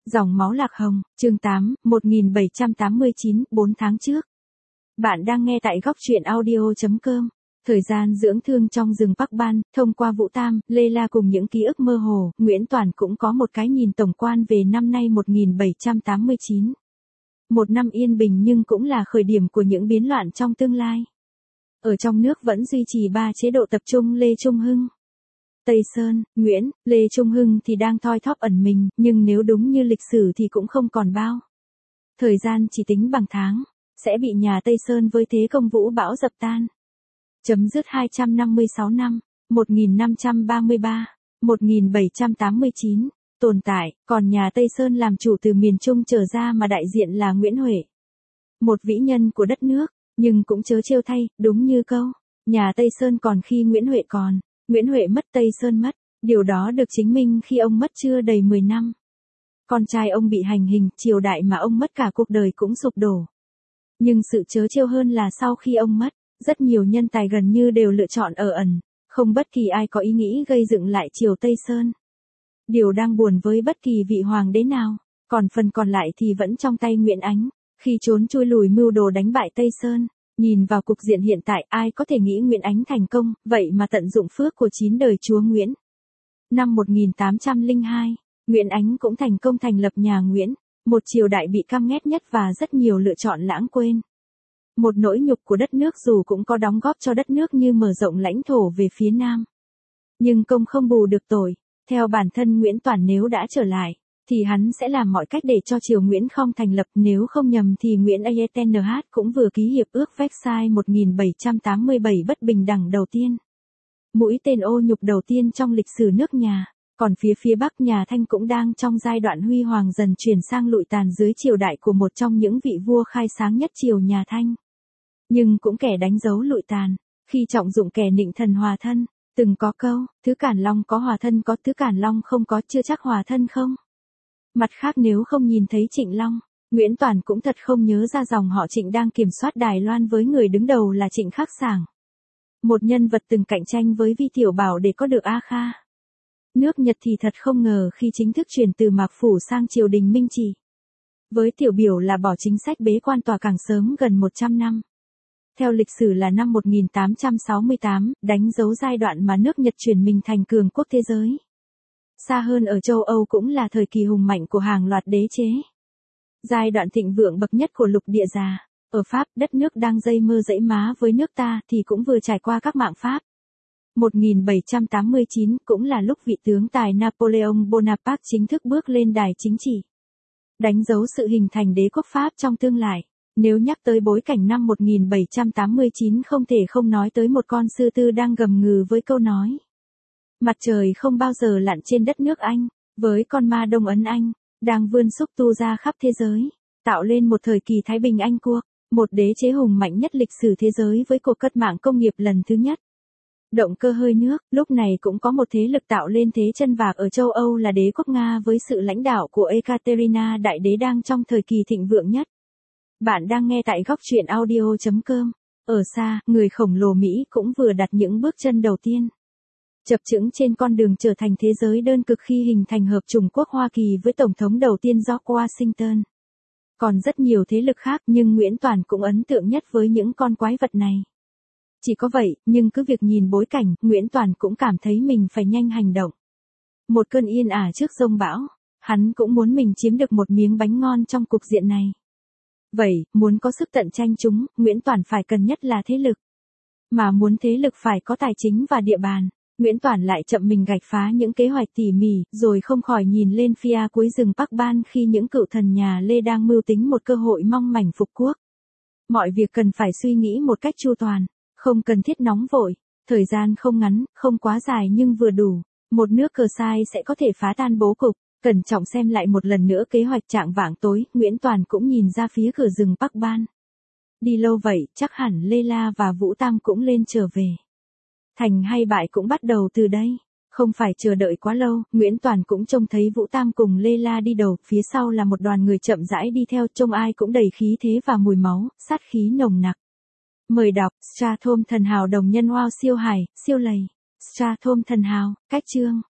Dòng máu lạc hồng, chương 8, 1789, 4 tháng trước. Bạn đang nghe tại góc truyện audio.com. Thời gian dưỡng thương trong rừng Park Ban, thông qua Vũ Tam, Lê La cùng những ký ức mơ hồ, Nguyễn Toàn cũng có một cái nhìn tổng quan về năm nay 1789. Một năm yên bình nhưng cũng là khởi điểm của những biến loạn trong tương lai. Ở trong nước vẫn duy trì 3 chế độ tập trung Lê Trung Hưng. Tây Sơn, Nguyễn, Lê Trung Hưng thì đang thoi thóp ẩn mình, nhưng nếu đúng như lịch sử thì cũng không còn bao. Thời gian chỉ tính bằng tháng, sẽ bị nhà Tây Sơn với thế công vũ bão dập tan. Chấm dứt 256 năm, 1533, 1789, tồn tại, còn nhà Tây Sơn làm chủ từ miền Trung trở ra mà đại diện là Nguyễn Huệ. Một vĩ nhân của đất nước, nhưng cũng chớ trêu thay, đúng như câu, nhà Tây Sơn còn khi Nguyễn Huệ còn. Nguyễn Huệ mất Tây Sơn mất, điều đó được chứng minh khi ông mất chưa đầy 10 năm. Con trai ông bị hành hình, triều đại mà ông mất cả cuộc đời cũng sụp đổ. Nhưng sự trớ trêu hơn là sau khi ông mất, rất nhiều nhân tài gần như đều lựa chọn ở ẩn, không bất kỳ ai có ý nghĩ gây dựng lại triều Tây Sơn. Điều đang buồn với bất kỳ vị hoàng đế nào, còn phần còn lại thì vẫn trong tay Nguyễn Ánh, khi trốn chui lùi mưu đồ đánh bại Tây Sơn. Nhìn vào cục diện hiện tại ai có thể nghĩ Nguyễn Ánh thành công, vậy mà tận dụng phước của 9 đời chúa Nguyễn. Năm 1802, Nguyễn Ánh cũng thành công thành lập nhà Nguyễn, một triều đại bị căm ghét nhất và rất nhiều lựa chọn lãng quên. Một nỗi nhục của đất nước dù cũng có đóng góp cho đất nước như mở rộng lãnh thổ về phía Nam. Nhưng công không bù được tội, theo bản thân Nguyễn Toàn nếu đã trở lại, thì hắn sẽ làm mọi cách để cho triều Nguyễn không thành lập, nếu không nhầm thì Nguyễn Aethnh cũng vừa ký hiệp ước Versailles 1787 bất bình đẳng đầu tiên. Mũi tên ô nhục đầu tiên trong lịch sử nước nhà, còn phía Bắc nhà Thanh cũng đang trong giai đoạn huy hoàng dần chuyển sang lụi tàn dưới triều đại của một trong những vị vua khai sáng nhất triều nhà Thanh. Nhưng cũng kẻ đánh dấu lụi tàn, khi trọng dụng kẻ nịnh thần hòa thân, từng có câu, thứ Càn Long có hòa thân có, thứ Càn Long không có chưa chắc hòa thân không. Mặt khác nếu không nhìn thấy Trịnh Long, Nguyễn Toàn cũng thật không nhớ ra dòng họ Trịnh đang kiểm soát Đài Loan với người đứng đầu là Trịnh Khắc Sảng. Một nhân vật từng cạnh tranh với Vi Tiểu Bảo để có được A Kha. Nước Nhật thì thật không ngờ khi chính thức chuyển từ Mạc Phủ sang triều đình Minh Trị. Với Tiểu Biểu là bỏ chính sách bế quan tòa càng sớm gần 100 năm. Theo lịch sử là năm 1868, đánh dấu giai đoạn mà nước Nhật chuyển mình thành cường quốc thế giới. Xa hơn ở châu Âu cũng là thời kỳ hùng mạnh của hàng loạt đế chế. Giai đoạn thịnh vượng bậc nhất của lục địa già. Ở Pháp, đất nước đang dây mơ dẫy má với nước ta thì cũng vừa trải qua các mạng Pháp. 1789 cũng là lúc vị tướng tài Napoleon Bonaparte chính thức bước lên đài chính trị. Đánh dấu sự hình thành đế quốc Pháp trong tương lai. Nếu nhắc tới bối cảnh năm 1789 không thể không nói tới một con sư tử đang gầm ngừ với câu nói. Mặt trời không bao giờ lặn trên đất nước Anh, với con ma Đông Ấn Anh, đang vươn xúc tu ra khắp thế giới, tạo lên một thời kỳ Thái Bình Anh cuộc, một đế chế hùng mạnh nhất lịch sử thế giới với cuộc cách mạng công nghiệp lần thứ nhất. Động cơ hơi nước, lúc này cũng có một thế lực tạo lên thế chân vạc ở châu Âu là đế quốc Nga với sự lãnh đạo của Ekaterina Đại Đế đang trong thời kỳ thịnh vượng nhất. Bạn đang nghe tại góc truyện audio.com. Ở xa, người khổng lồ Mỹ cũng vừa đặt những bước chân đầu tiên. Chập chững trên con đường trở thành thế giới đơn cực khi hình thành Hợp chủng quốc Hoa Kỳ với Tổng thống đầu tiên George Washington. Còn rất nhiều thế lực khác nhưng Nguyễn Toàn cũng ấn tượng nhất với những con quái vật này. Chỉ có vậy, nhưng cứ việc nhìn bối cảnh, Nguyễn Toàn cũng cảm thấy mình phải nhanh hành động. Một cơn yên ả trước giông bão, hắn cũng muốn mình chiếm được một miếng bánh ngon trong cục diện này. Vậy, muốn có sức tận tranh chúng, Nguyễn Toàn phải cần nhất là thế lực. Mà muốn thế lực phải có tài chính và địa bàn. Nguyễn Toàn lại chậm mình gạch phá những kế hoạch tỉ mỉ, rồi không khỏi nhìn lên phía cuối rừng Park Ban khi những cựu thần nhà Lê đang mưu tính một cơ hội mong mảnh phục quốc. Mọi việc cần phải suy nghĩ một cách chu toàn, không cần thiết nóng vội, thời gian không ngắn, không quá dài nhưng vừa đủ. Một nước cờ sai sẽ có thể phá tan bố cục. Cẩn trọng xem lại một lần nữa kế hoạch trạng vạng tối, Nguyễn Toàn cũng nhìn ra phía cửa rừng Park Ban. Đi lâu vậy, chắc hẳn Lê La và Vũ Tam cũng lên trở về. Thành hay bại cũng bắt đầu từ đây. Không phải chờ đợi quá lâu, Nguyễn Toàn cũng trông thấy Vũ Tam cùng Lê La đi đầu, phía sau là một đoàn người chậm rãi đi theo, trông ai cũng đầy khí thế và mùi máu, sát khí nồng nặc. Mời đọc, Strathom thần hào đồng nhân wow siêu hài, siêu lầy. Strathom thần hào, cách chương.